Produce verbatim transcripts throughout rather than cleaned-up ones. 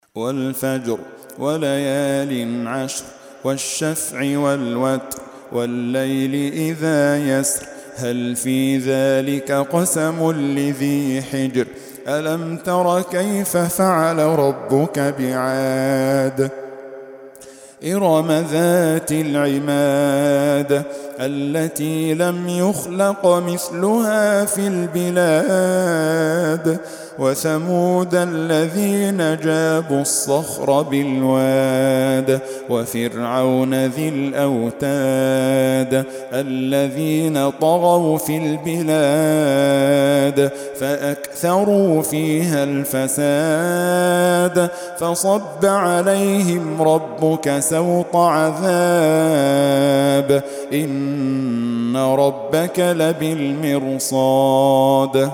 والفجر وليال عشر والشفع والوتر والليل إذا يسر هل في ذلك قسم لذي حجر ألم تر كيف فعل ربك بعاد إرم ذات العماد التي لم يخلق مثلها في البلاد وثمود الذين جابوا الصخر بالواد وفرعون ذي الأوتاد الذين طغوا في البلاد فأكثروا فيها الفساد فصب عليهم ربك سوط عذاب إن ربك لبالمرصاد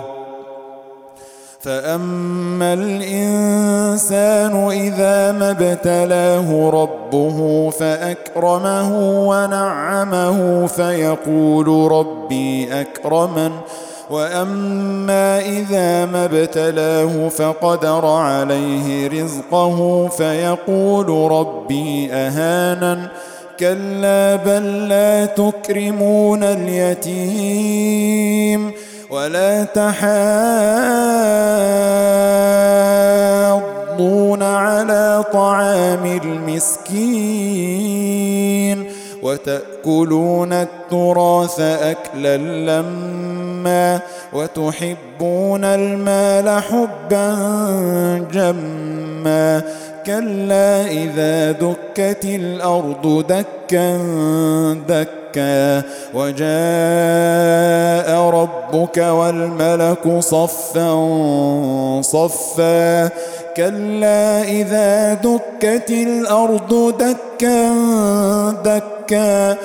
فأما الإنسان إذا ما ابتلاه ربه فأكرمه ونعمه فيقول ربي أكرمن وأما إذا ما ابتلاه فقدر عليه رزقه فيقول ربي أهانن كلا بل لا تكرمون اليتيم ولا تحاضون على طعام المسكين وتأكلون التراث أكلا لما وتحبون المال حبا جما كلا إذا دكت الأرض دكا دكا وجاء ربك والملك صفا صفا كلا إذا دكت الأرض دكا دكا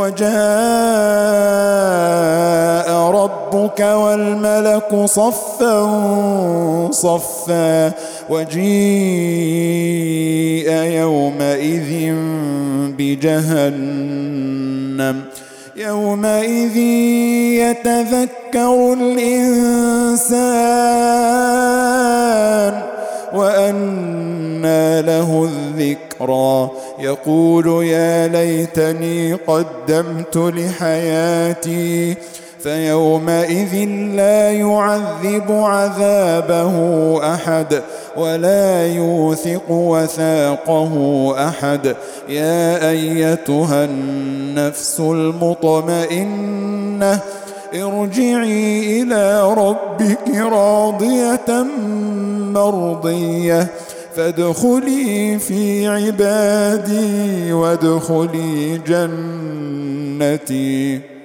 وجاء ربك والملك صفا صفا وجيء يومئذ بجهنم يومئذ يتذكر الإنسان وأنى له الذكرى يقول يا ليتني قدمت لحياتي فيومئذ لا يعذب عذابه أحد ولا يوثق وثاقه أحد يا أيتها النفس المطمئنة ارجعي إلى ربك راضية مرضية فادخلي في عبادي وادخلي جنتي.